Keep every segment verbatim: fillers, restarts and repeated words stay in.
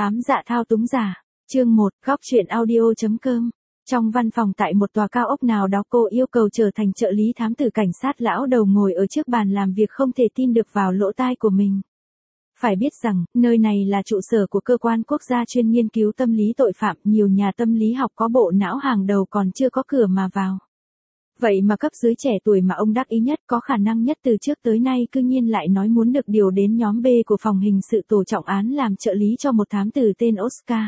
Ám dạ thao túng giả. Chương một, góc truyện audio.com. Trong văn phòng tại một tòa cao ốc nào đó, cô yêu cầu trở thành trợ lý thám tử cảnh sát lão đầu ngồi ở trước bàn làm việc không thể tin được vào lỗ tai của mình. Phải biết rằng, nơi này là trụ sở của cơ quan quốc gia chuyên nghiên cứu tâm lý tội phạm, nhiều nhà tâm lý học có bộ não hàng đầu còn chưa có cửa mà vào. Vậy mà cấp dưới trẻ tuổi mà ông đắc ý nhất, có khả năng nhất từ trước tới nay cư nhiên lại nói muốn được điều đến nhóm B của phòng hình sự tổ trọng án làm trợ lý cho một thám tử tên Oscar.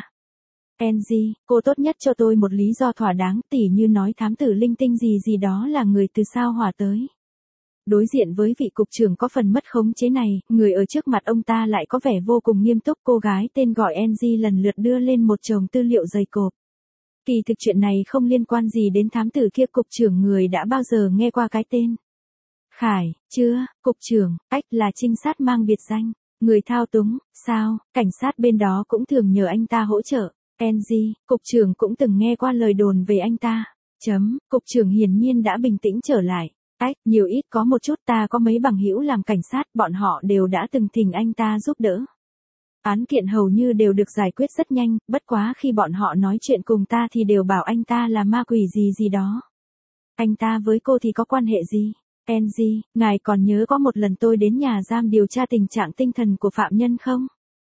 Angie, cô tốt nhất cho tôi một lý do thỏa đáng, tỉ như nói thám tử linh tinh gì gì đó là người từ sao hỏa tới. Đối diện với vị cục trưởng có phần mất khống chế này, người ở trước mặt ông ta lại có vẻ vô cùng nghiêm túc. Cô gái tên gọi Angie lần lượt đưa lên một chồng tư liệu dày cộp. Kỳ thực chuyện này không liên quan gì đến thám tử kia. Cục trưởng người đã bao giờ nghe qua cái tên Khải, chưa? Cục trưởng, ách là trinh sát mang biệt danh, người thao túng, sao? Cảnh sát bên đó cũng thường nhờ anh ta hỗ trợ. Angie, cục trưởng cũng từng nghe qua lời đồn về anh ta. Chấm, cục trưởng hiển nhiên đã bình tĩnh trở lại. Ách, nhiều ít có một chút, ta có mấy bằng hữu làm cảnh sát, bọn họ đều đã từng thỉnh anh ta giúp đỡ. Án kiện hầu như đều được giải quyết rất nhanh, bất quá khi bọn họ nói chuyện cùng ta thì đều bảo anh ta là ma quỷ gì gì đó. Anh ta với cô thì có quan hệ gì? Angie, ngài còn nhớ có một lần tôi đến nhà giam điều tra tình trạng tinh thần của phạm nhân không?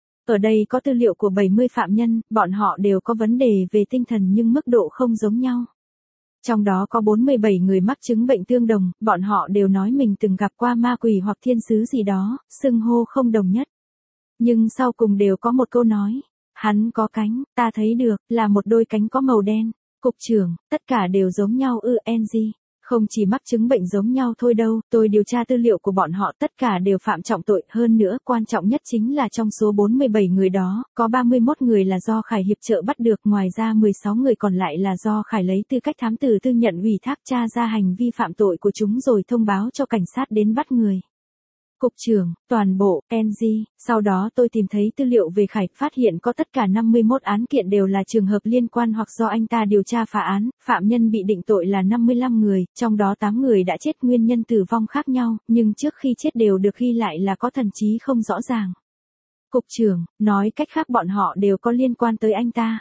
Ở đây có tư liệu của bảy mươi phạm nhân, bọn họ đều có vấn đề về tinh thần nhưng mức độ không giống nhau. Trong đó có bốn mươi bảy người mắc chứng bệnh tương đồng, bọn họ đều nói mình từng gặp qua ma quỷ hoặc thiên sứ gì đó, xưng hô không đồng nhất. Nhưng sau cùng đều có một câu nói, hắn có cánh, ta thấy được, là một đôi cánh có màu đen. Cục trưởng, tất cả đều giống nhau ư? Angie, không chỉ mắc chứng bệnh giống nhau thôi đâu, tôi điều tra tư liệu của bọn họ tất cả đều phạm trọng tội, hơn nữa quan trọng nhất chính là trong số bốn mươi bảy người đó, có ba mươi mốt người là do Khải hiệp trợ bắt được, ngoài ra mười sáu người còn lại là do Khải lấy tư cách thám tử tư nhận ủy thác tra ra hành vi phạm tội của chúng rồi thông báo cho cảnh sát đến bắt người. Cục trưởng, toàn bộ, Angie, sau đó tôi tìm thấy tư liệu về Khải, phát hiện có tất cả năm mươi mốt án kiện đều là trường hợp liên quan hoặc do anh ta điều tra phá án, phạm nhân bị định tội là năm mươi lăm người, trong đó tám người đã chết, nguyên nhân tử vong khác nhau, nhưng trước khi chết đều được ghi lại là có thần trí không rõ ràng. Cục trưởng, nói cách khác bọn họ đều có liên quan tới anh ta.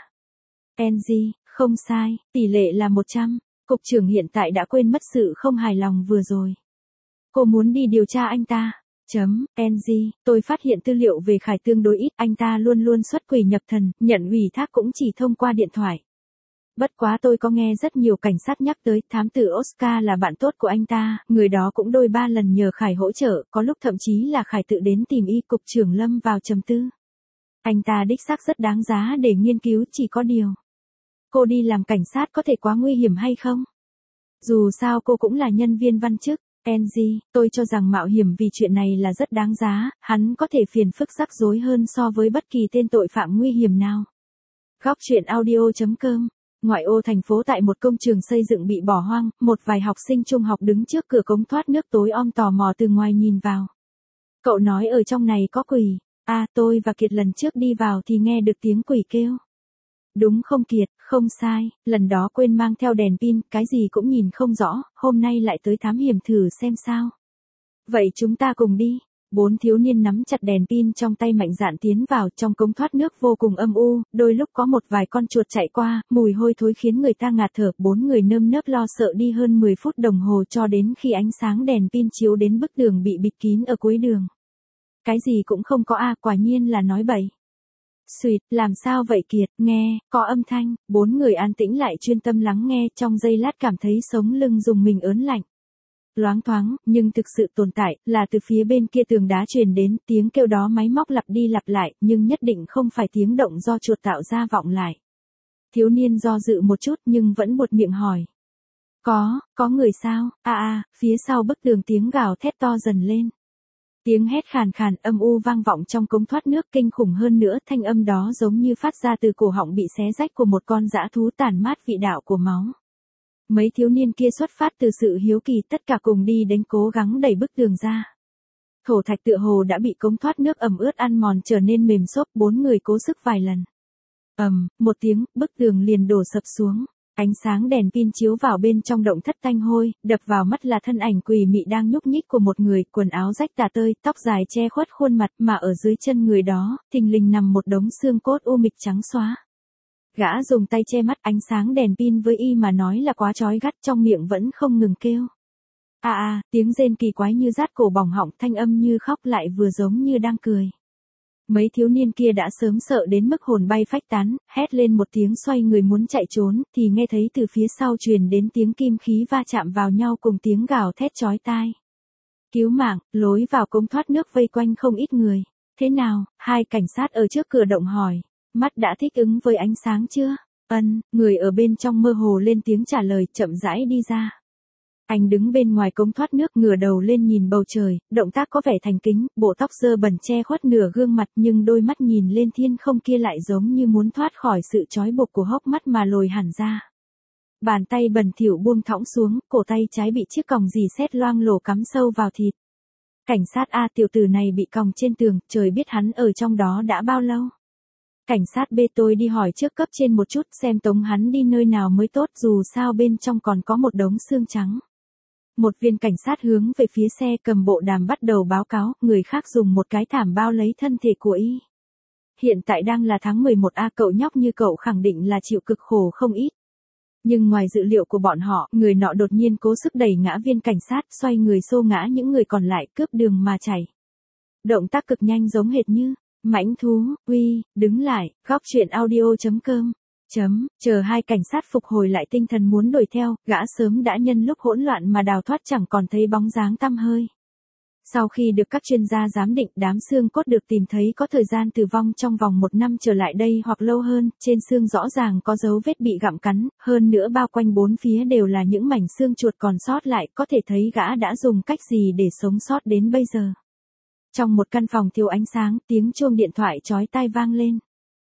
Angie, không sai, tỷ lệ là một trăm, cục trưởng hiện tại đã quên mất sự không hài lòng vừa rồi. Cô muốn đi điều tra anh ta. Chấm, Angie, tôi phát hiện tư liệu về Khải tương đối ít, anh ta luôn luôn xuất quỷ nhập thần, nhận ủy thác cũng chỉ thông qua điện thoại. Bất quá tôi có nghe rất nhiều cảnh sát nhắc tới, thám tử Oscar là bạn tốt của anh ta, người đó cũng đôi ba lần nhờ Khải hỗ trợ, có lúc thậm chí là Khải tự đến tìm y. Cục trưởng lâm vào trầm tư. Anh ta đích xác rất đáng giá để nghiên cứu, chỉ có điều. Cô đi làm cảnh sát có thể quá nguy hiểm hay không? Dù sao cô cũng là nhân viên văn chức. Angie, tôi cho rằng mạo hiểm vì chuyện này là rất đáng giá, hắn có thể phiền phức rắc rối hơn so với bất kỳ tên tội phạm nguy hiểm nào. Góc truyện audio.com. Ngoại ô thành phố, tại một công trường xây dựng bị bỏ hoang, một vài học sinh trung học đứng trước cửa cống thoát nước tối om tò mò từ ngoài nhìn vào. Cậu nói ở trong này có quỷ. À, tôi và Kiệt lần trước đi vào thì nghe được tiếng quỷ kêu. Đúng không Kiệt? Không sai, lần đó quên mang theo đèn pin, cái gì cũng nhìn không rõ, hôm nay lại tới thám hiểm thử xem sao. Vậy chúng ta cùng đi. Bốn thiếu niên nắm chặt đèn pin trong tay mạnh dạn tiến vào, trong cống thoát nước vô cùng âm u, đôi lúc có một vài con chuột chạy qua, mùi hôi thối khiến người ta ngạt thở. Bốn người nơm nớp lo sợ đi hơn mười phút đồng hồ cho đến khi ánh sáng đèn pin chiếu đến bức tường bị bịt kín ở cuối đường. Cái gì cũng không có a, à, quả nhiên là nói bậy. Xuyệt, làm sao vậy Kiệt? Nghe, có âm thanh, bốn người an tĩnh lại chuyên tâm lắng nghe, trong giây lát cảm thấy sống lưng rùng mình ớn lạnh. Loáng thoáng, nhưng thực sự tồn tại, là từ phía bên kia tường đá truyền đến, tiếng kêu đó máy móc lặp đi lặp lại, nhưng nhất định không phải tiếng động do chuột tạo ra vọng lại. Thiếu niên do dự một chút nhưng vẫn buột miệng hỏi. Có, có người sao? À à, phía sau bức tường tiếng gào thét to dần lên. Tiếng hét khàn khàn âm u vang vọng trong cống thoát nước, kinh khủng hơn nữa, thanh âm đó giống như phát ra từ cổ họng bị xé rách của một con dã thú, tản mát vị đạo của máu. Mấy thiếu niên kia xuất phát từ sự hiếu kỳ, tất cả cùng đi đến cố gắng đẩy bức tường ra. Thổ thạch tựa hồ đã bị cống thoát nước ẩm ướt ăn mòn trở nên mềm xốp, bốn người cố sức vài lần. Ầm, một tiếng, bức tường liền đổ sập xuống. Ánh sáng đèn pin chiếu vào bên trong động thất tanh hôi, đập vào mắt là thân ảnh quỷ mị đang nhúc nhích của một người, quần áo rách tả tơi, tóc dài che khuất khuôn mặt, mà ở dưới chân người đó, thình lình nằm một đống xương cốt u mịch trắng xóa. Gã dùng tay che mắt, ánh sáng đèn pin với y mà nói là quá chói gắt, trong miệng vẫn không ngừng kêu. À à, tiếng rên kỳ quái như rát cổ bỏng họng, thanh âm như khóc lại vừa giống như đang cười. Mấy thiếu niên kia đã sớm sợ đến mức hồn bay phách tán, hét lên một tiếng xoay người muốn chạy trốn, thì nghe thấy từ phía sau truyền đến tiếng kim khí va chạm vào nhau cùng tiếng gào thét chói tai. Cứu mạng, lối vào cống thoát nước vây quanh không ít người. Thế nào, hai cảnh sát ở trước cửa động hỏi, mắt đã thích ứng với ánh sáng chưa? Ân, người ở bên trong mơ hồ lên tiếng trả lời, chậm rãi đi ra. Anh đứng bên ngoài cống thoát nước, ngửa đầu lên nhìn bầu trời, động tác có vẻ thành kính, bộ tóc dơ bẩn che khuất nửa gương mặt, nhưng đôi mắt nhìn lên thiên không kia lại giống như muốn thoát khỏi sự trói buộc của hốc mắt mà lồi hẳn ra. Bàn tay bẩn thỉu buông thõng xuống, cổ tay trái bị chiếc còng dì xét loang lổ cắm sâu vào thịt. Cảnh sát A, tiểu tử này bị còng trên tường, trời biết hắn ở trong đó đã bao lâu. Cảnh sát B, tôi đi hỏi trước cấp trên một chút xem tống hắn đi nơi nào mới tốt, dù sao bên trong còn có một đống xương trắng. Một viên cảnh sát hướng về phía xe cầm bộ đàm bắt đầu báo cáo, người khác dùng một cái thảm bao lấy thân thể của y. Hiện tại đang là tháng mười một A, cậu nhóc như cậu khẳng định là chịu cực khổ không ít. Nhưng ngoài dự liệu của bọn họ, người nọ đột nhiên cố sức đẩy ngã viên cảnh sát, xoay người xô ngã những người còn lại, cướp đường mà chạy. Động tác cực nhanh giống hệt như mãnh thú. Uy, đứng lại. Góc truyện audio chấm com Chấm, chờ hai cảnh sát phục hồi lại tinh thần muốn đuổi theo, gã sớm đã nhân lúc hỗn loạn mà đào thoát, chẳng còn thấy bóng dáng tăm hơi. Sau khi được các chuyên gia giám định, đám xương cốt được tìm thấy có thời gian tử vong trong vòng một năm trở lại đây hoặc lâu hơn, trên xương rõ ràng có dấu vết bị gặm cắn, hơn nữa bao quanh bốn phía đều là những mảnh xương chuột còn sót lại, có thể thấy gã đã dùng cách gì để sống sót đến bây giờ. Trong một căn phòng thiếu ánh sáng, tiếng chuông điện thoại chói tai vang lên.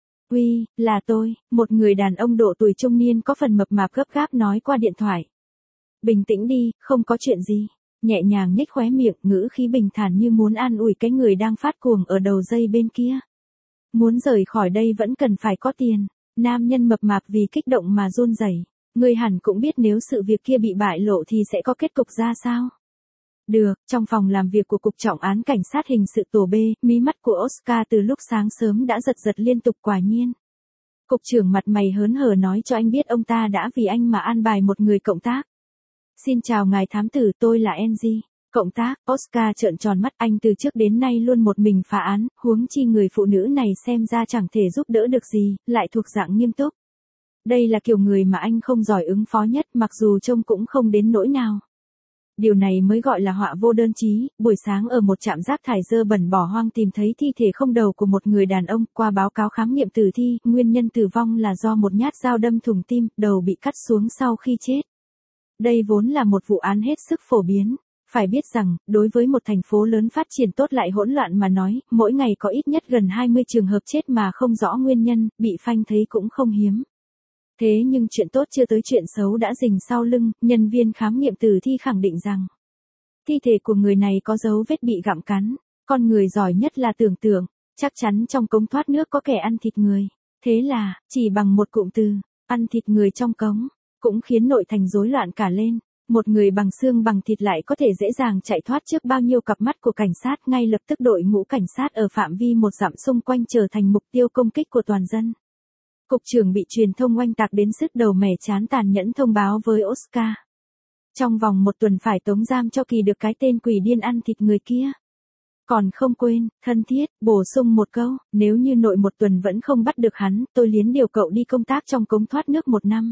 Uy, là tôi, một người đàn ông độ tuổi trung niên có phần mập mạp gấp gáp nói qua điện thoại. Bình tĩnh đi, không có chuyện gì. Nhẹ nhàng nhếch khóe miệng, ngữ khí bình thản như muốn an ủi cái người đang phát cuồng ở đầu dây bên kia. Muốn rời khỏi đây vẫn cần phải có tiền. Nam nhân mập mạp vì kích động mà run rẩy. Ngươi hẳn cũng biết nếu sự việc kia bị bại lộ thì sẽ có kết cục ra sao. Được, trong phòng làm việc của Cục Trọng án Cảnh sát Hình sự tổ B, mí mắt của Oscar từ lúc sáng sớm đã giật giật liên tục. Quả nhiên. Cục trưởng mặt mày hớn hở nói cho anh biết ông ta đã vì anh mà an bài một người cộng tác. Xin chào ngài thám tử, tôi là Angie. Cộng tác. Oscar trợn tròn mắt, anh từ trước đến nay luôn một mình phá án, huống chi người phụ nữ này xem ra chẳng thể giúp đỡ được gì, lại thuộc dạng nghiêm túc. Đây là kiểu người mà anh không giỏi ứng phó nhất, mặc dù trông cũng không đến nỗi nào. Điều này mới gọi là họa vô đơn chí. Buổi sáng ở một trạm rác thải dơ bẩn bỏ hoang tìm thấy thi thể không đầu của một người đàn ông, qua báo cáo khám nghiệm tử thi, nguyên nhân tử vong là do một nhát dao đâm thủng tim, đầu bị cắt xuống sau khi chết. Đây vốn là một vụ án hết sức phổ biến. Phải biết rằng, đối với một thành phố lớn phát triển tốt lại hỗn loạn mà nói, mỗi ngày có ít nhất gần hai mươi trường hợp chết mà không rõ nguyên nhân, bị phanh thấy cũng không hiếm. Thế nhưng chuyện tốt chưa tới chuyện xấu đã rình sau lưng, nhân viên khám nghiệm tử thi khẳng định rằng thi thể của người này có dấu vết bị gặm cắn. Con người giỏi nhất là tưởng tượng, chắc chắn trong cống thoát nước có kẻ ăn thịt người. Thế là, chỉ bằng một cụm từ, ăn thịt người trong cống, cũng khiến nội thành rối loạn cả lên. Một người bằng xương bằng thịt lại có thể dễ dàng chạy thoát trước bao nhiêu cặp mắt của cảnh sát, ngay lập tức đội ngũ cảnh sát ở phạm vi một dặm xung quanh trở thành mục tiêu công kích của toàn dân. Cục trưởng bị truyền thông oanh tạc đến sứt đầu mẻ chán tàn nhẫn thông báo với Oscar. Trong vòng một tuần phải tống giam cho kỳ được cái tên quỷ điên ăn thịt người kia. Còn không quên, thân thiết, bổ sung một câu, nếu như nội một tuần vẫn không bắt được hắn, tôi liến điều cậu đi công tác trong cống thoát nước một năm.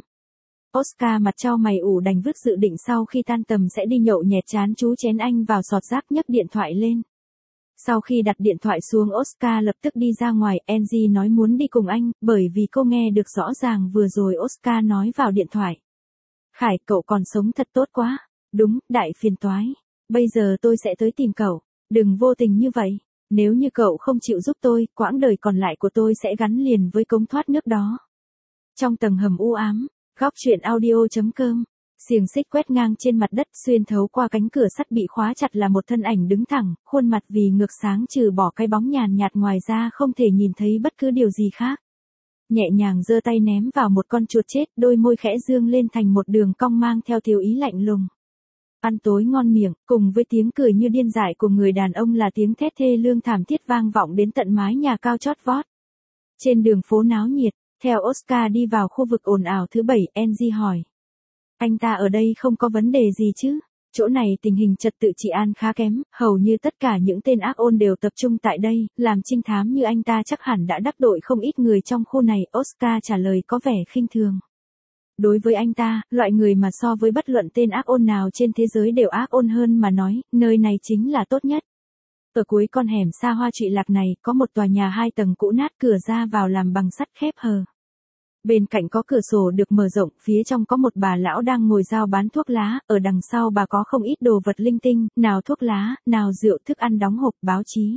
Oscar mặt trao mày ủ đành vứt dự định sau khi tan tầm sẽ đi nhậu nhẹt chán chú chén anh vào sọt rác, nhấc điện thoại lên. Sau khi đặt điện thoại xuống, Oscar lập tức đi ra ngoài. Angie nói muốn đi cùng anh, bởi vì cô nghe được rõ ràng vừa rồi Oscar nói vào điện thoại. Khải, cậu còn sống thật tốt quá. Đúng, đại phiền toái. Bây giờ tôi sẽ tới tìm cậu. Đừng vô tình như vậy. Nếu như cậu không chịu giúp tôi, quãng đời còn lại của tôi sẽ gắn liền với cống thoát nước đó. Trong tầng hầm u ám, góc truyện audio chấm com Xiềng xích quét ngang trên mặt đất, xuyên thấu qua cánh cửa sắt bị khóa chặt là một thân ảnh đứng thẳng, khuôn mặt vì ngược sáng trừ bỏ cái bóng nhàn nhạt ngoài ra không thể nhìn thấy bất cứ điều gì khác. nhẹ nhàng giơ tay ném vào một con chuột chết, đôi môi khẽ dương lên thành một đường cong mang theo thiếu ý lạnh lùng. Ăn tối ngon miệng, cùng với tiếng cười như điên dại của người đàn ông là tiếng thét thê lương thảm thiết vang vọng đến tận mái nhà cao chót vót. Trên đường phố náo nhiệt, theo Oscar đi vào khu vực ồn ào thứ bảy, Angie hỏi. Anh ta ở đây không có vấn đề gì chứ? Chỗ này tình hình trật tự trị an khá kém, hầu như tất cả những tên ác ôn đều tập trung tại đây, làm trinh thám như anh ta chắc hẳn đã đắc tội không ít người trong khu này. Oscar trả lời có vẻ khinh thường. Đối với anh ta, loại người mà so với bất luận tên ác ôn nào trên thế giới đều ác ôn hơn mà nói, nơi này chính là tốt nhất. Ở cuối con hẻm xa hoa trụy lạc này, có một tòa nhà hai tầng cũ nát, cửa ra vào làm bằng sắt khép hờ. Bên cạnh có cửa sổ được mở rộng, phía trong có một bà lão đang ngồi rao bán thuốc lá, ở đằng sau bà có không ít đồ vật linh tinh, nào thuốc lá, nào rượu, thức ăn đóng hộp, báo chí.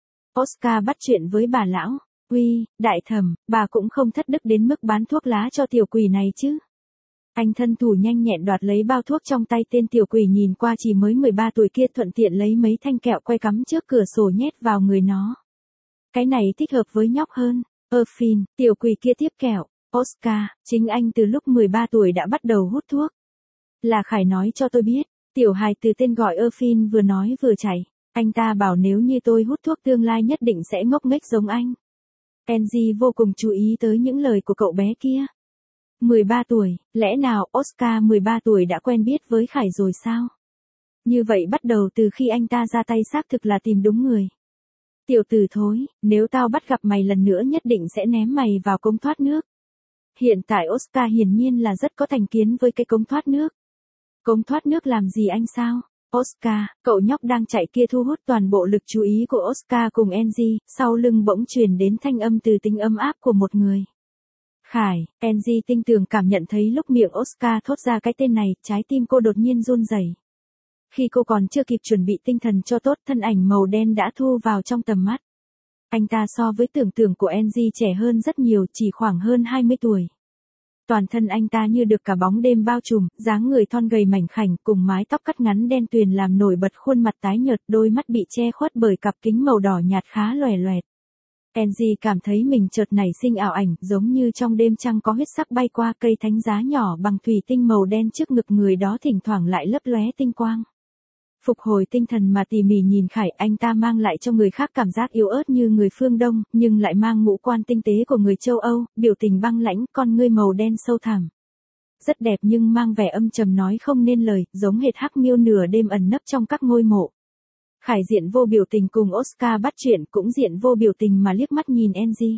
Oscar bắt chuyện với bà lão. Uy, đại thẩm, bà cũng không thất đức đến mức bán thuốc lá cho tiểu quỷ này chứ. Anh thân thủ nhanh nhẹn đoạt lấy bao thuốc trong tay tên tiểu quỷ nhìn qua chỉ mới mười ba tuổi kia, thuận tiện lấy mấy thanh kẹo quay cắm trước cửa sổ nhét vào người nó. Cái này thích hợp với nhóc hơn. Ơ phin, tiểu quỷ kia tiếp kẹo. Oscar, chính anh từ lúc mười ba tuổi đã bắt đầu hút thuốc. Là Khải nói cho tôi biết. Tiểu hài từ tên gọi Ơ phin vừa nói vừa chạy. Anh ta bảo nếu như tôi hút thuốc tương lai nhất định sẽ ngốc nghếch giống anh. Angie vô cùng chú ý tới những lời của cậu bé kia. mười ba tuổi, lẽ nào Oscar mười ba tuổi đã quen biết với Khải rồi sao? Như vậy bắt đầu từ khi anh ta ra tay xác thực là tìm đúng người. Tiểu tử thối, nếu tao bắt gặp mày lần nữa nhất định sẽ ném mày vào cống thoát nước. Hiện tại Oscar hiển nhiên là rất có thành kiến với cái cống thoát nước. Cống thoát nước làm gì anh sao? Oscar, cậu nhóc đang chạy kia thu hút toàn bộ lực chú ý của Oscar cùng Angie, sau lưng bỗng truyền đến thanh âm từ tính ấm áp của một người. Khải, Angie tinh tường cảm nhận thấy lúc miệng Oscar thốt ra cái tên này, trái tim cô đột nhiên run rẩy. Khi cô còn chưa kịp chuẩn bị tinh thần cho tốt, thân ảnh màu đen đã thu vào trong tầm mắt. Anh ta so với tưởng tượng của Angie trẻ hơn rất nhiều, chỉ khoảng hơn hai mươi tuổi. Toàn thân anh ta như được cả bóng đêm bao trùm, dáng người thon gầy mảnh khảnh cùng mái tóc cắt ngắn đen tuyền làm nổi bật khuôn mặt tái nhợt, đôi mắt bị che khuất bởi cặp kính màu đỏ nhạt khá loè loẹt. Angie cảm thấy mình chợt nảy sinh ảo ảnh, giống như trong đêm trăng có huyết sắc bay qua, cây thánh giá nhỏ bằng thủy tinh màu đen trước ngực người đó thỉnh thoảng lại lấp lóe tinh quang. Phục hồi tinh thần mà tỉ mỉ nhìn Khải, anh ta mang lại cho người khác cảm giác yếu ớt như người phương Đông, nhưng lại mang ngũ quan tinh tế của người châu Âu, biểu tình băng lãnh, con ngươi màu đen sâu thẳm. Rất đẹp nhưng mang vẻ âm trầm nói không nên lời, giống hệt hắc miêu nửa đêm ẩn nấp trong các ngôi mộ. Khải diện vô biểu tình cùng Oscar bắt chuyện, cũng diện vô biểu tình mà liếc mắt nhìn Angie.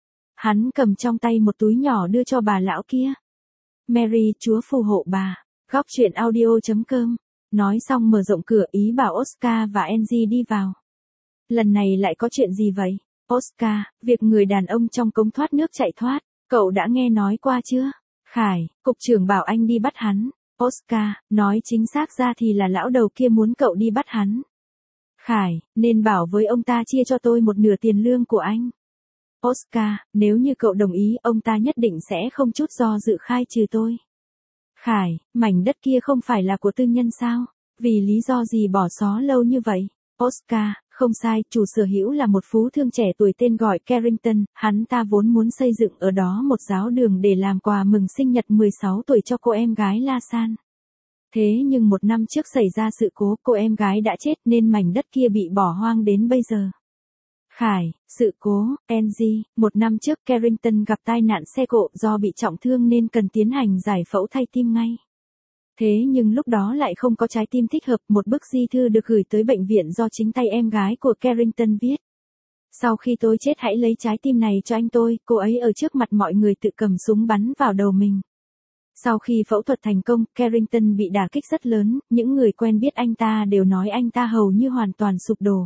Hắn cầm trong tay một túi nhỏ đưa cho bà lão kia. Mary, Chúa phù hộ bà. Góc truyện audio chấm com. Nói xong mở rộng cửa, ý bảo Oscar và Angie đi vào. Lần này lại có chuyện gì vậy? Oscar, việc người đàn ông trong cống thoát nước chạy thoát, cậu đã nghe nói qua chưa? Khải, cục trưởng bảo anh đi bắt hắn. Oscar, nói chính xác ra thì là lão đầu kia muốn cậu đi bắt hắn. Khải, nên bảo với ông ta chia cho tôi một nửa tiền lương của anh. Oscar, nếu như cậu đồng ý, ông ta nhất định sẽ không chút do dự khai trừ tôi. Khải, mảnh đất kia không phải là của tư nhân sao? Vì lý do gì bỏ xó lâu như vậy? Oscar, không sai, chủ sở hữu là một phú thương trẻ tuổi tên gọi Carrington, hắn ta vốn muốn xây dựng ở đó một giáo đường để làm quà mừng sinh nhật mười sáu tuổi cho cô em gái La San. Thế nhưng một năm trước xảy ra sự cố, cô em gái đã chết nên mảnh đất kia bị bỏ hoang đến bây giờ. Khải, sự cố, Angie, một năm trước Carrington gặp tai nạn xe cộ do bị trọng thương nên cần tiến hành giải phẫu thay tim ngay. Thế nhưng lúc đó lại không có trái tim thích hợp, một bức di thư được gửi tới bệnh viện do chính tay em gái của Carrington viết. Sau khi tôi chết hãy lấy trái tim này cho anh tôi, cô ấy ở trước mặt mọi người tự cầm súng bắn vào đầu mình. Sau khi phẫu thuật thành công, Carrington bị đả kích rất lớn, những người quen biết anh ta đều nói anh ta hầu như hoàn toàn sụp đổ.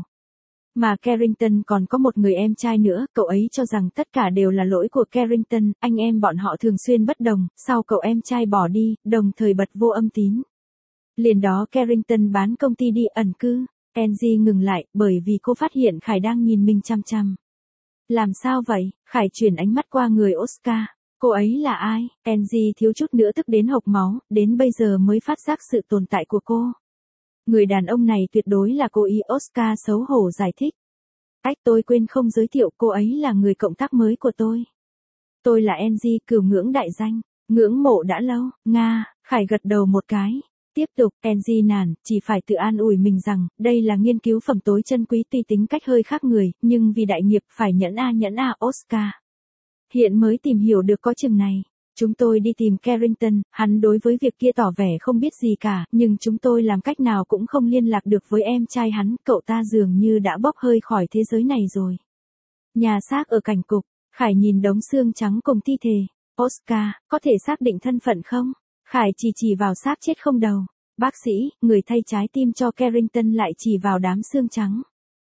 Mà Carrington còn có một người em trai nữa, cậu ấy cho rằng tất cả đều là lỗi của Carrington, anh em bọn họ thường xuyên bất đồng, sau cậu em trai bỏ đi, đồng thời bật vô âm tín. Liền đó Carrington bán công ty đi ẩn cư. Angie ngừng lại, bởi vì cô phát hiện Khải đang nhìn mình chăm chăm. Làm sao vậy? Khải chuyển ánh mắt qua người Oscar. Cô ấy là ai? Angie thiếu chút nữa tức đến hộc máu, đến bây giờ mới phát giác sự tồn tại của cô. Người đàn ông này tuyệt đối là cô ý, Oscar xấu hổ giải thích. Ách, tôi quên không giới thiệu, cô ấy là người cộng tác mới của tôi. Tôi là Angie, cửu ngưỡng đại danh. Ngưỡng mộ đã lâu, Nga, Khải gật đầu một cái. Tiếp tục, Angie nản, chỉ phải tự an ủi mình rằng, đây là nghiên cứu phẩm tối chân quý tuy tính cách hơi khác người, nhưng vì đại nghiệp phải nhẫn a nhẫn a Oscar. Hiện mới tìm hiểu được có chừng này. Chúng tôi đi tìm Carrington, hắn đối với việc kia tỏ vẻ không biết gì cả, nhưng chúng tôi làm cách nào cũng không liên lạc được với em trai hắn, cậu ta dường như đã bốc hơi khỏi thế giới này rồi. Nhà xác ở cảnh cục, Khải nhìn đống xương trắng cùng thi thể. Oscar, có thể xác định thân phận không? Khải chỉ chỉ vào xác chết không đầu. Bác sĩ, người thay trái tim cho Carrington lại chỉ vào đám xương trắng.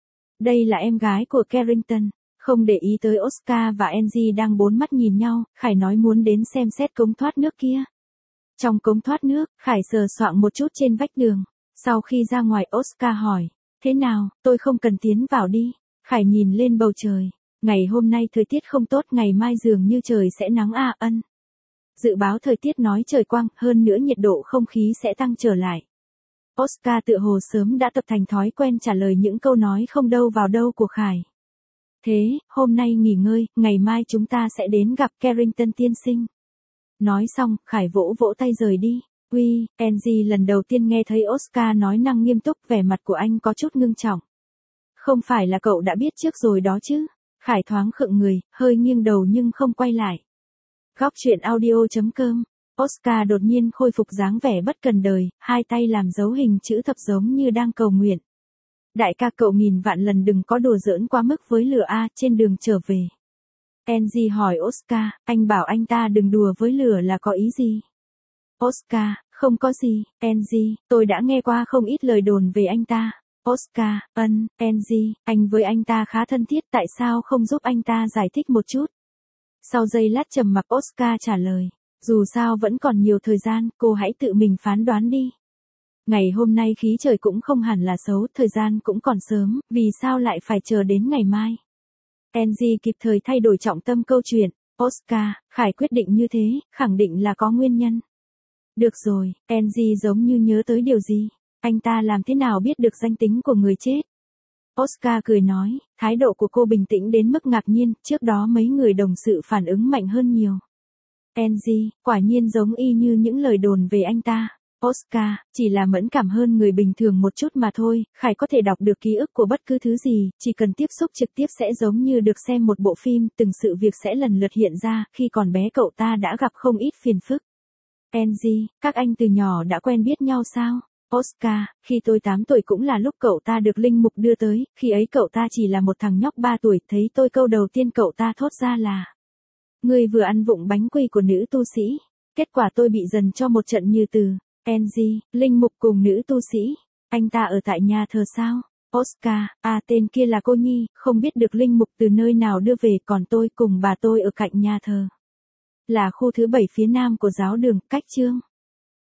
Đây là em gái của Carrington. Không để ý tới Oscar và Angie đang bốn mắt nhìn nhau, Khải nói muốn đến xem xét cống thoát nước kia. Trong cống thoát nước, Khải sờ soạng một chút trên vách tường. Sau khi ra ngoài Oscar hỏi, thế nào, tôi không cần tiến vào đi. Khải nhìn lên bầu trời. Ngày hôm nay thời tiết không tốt, ngày mai dường như trời sẽ nắng a ân. Dự báo thời tiết nói trời quang, hơn nữa nhiệt độ không khí sẽ tăng trở lại. Oscar tựa hồ sớm đã tập thành thói quen trả lời những câu nói không đâu vào đâu của Khải. Thế, hôm nay nghỉ ngơi, ngày mai chúng ta sẽ đến gặp Carrington tiên sinh. Nói xong, Khải vỗ vỗ tay rời đi. Uy, Angie lần đầu tiên nghe thấy Oscar nói năng nghiêm túc, vẻ mặt của anh có chút ngưng trọng. Không phải là cậu đã biết trước rồi đó chứ? Khải thoáng khựng người, hơi nghiêng đầu nhưng không quay lại. Góc truyện audio chấm com. Oscar đột nhiên khôi phục dáng vẻ bất cần đời, hai tay làm dấu hình chữ thập giống như đang cầu nguyện. Đại ca cậu nghìn vạn lần đừng có đùa giỡn quá mức với lửa a, trên đường trở về. Angie hỏi Oscar, anh bảo anh ta đừng đùa với lửa là có ý gì? Oscar, không có gì, Angie, tôi đã nghe qua không ít lời đồn về anh ta. Oscar, ân, Angie, anh với anh ta khá thân thiết, tại sao không giúp anh ta giải thích một chút? Sau giây lát trầm mặc Oscar trả lời, dù sao vẫn còn nhiều thời gian, cô hãy tự mình phán đoán đi. Ngày hôm nay khí trời cũng không hẳn là xấu, thời gian cũng còn sớm, vì sao lại phải chờ đến ngày mai? Angie kịp thời thay đổi trọng tâm câu chuyện. Oscar, Khải quyết định như thế, khẳng định là có nguyên nhân. Được rồi, Angie giống như nhớ tới điều gì. Anh ta làm thế nào biết được danh tính của người chết? Oscar cười nói, thái độ của cô bình tĩnh đến mức ngạc nhiên, trước đó mấy người đồng sự phản ứng mạnh hơn nhiều. Angie, quả nhiên giống y như những lời đồn về anh ta. Oscar, chỉ là mẫn cảm hơn người bình thường một chút mà thôi, Khải có thể đọc được ký ức của bất cứ thứ gì, chỉ cần tiếp xúc trực tiếp sẽ giống như được xem một bộ phim, từng sự việc sẽ lần lượt hiện ra, khi còn bé cậu ta đã gặp không ít phiền phức. Angie, các anh từ nhỏ đã quen biết nhau sao? Oscar, khi tôi tám tuổi cũng là lúc cậu ta được linh mục đưa tới, khi ấy cậu ta chỉ là một thằng nhóc ba tuổi, thấy tôi câu đầu tiên cậu ta thốt ra là: Ngươi vừa ăn vụng bánh quy của nữ tu sĩ. Kết quả tôi bị dần cho một trận như từ. Angie, linh mục cùng nữ tu sĩ. Anh ta ở tại nhà thờ sao? Oscar, à tên kia là cô Nhi, không biết được linh mục từ nơi nào đưa về, còn tôi cùng bà tôi ở cạnh nhà thờ. Là khu thứ bảy phía nam của giáo đường, cách chương.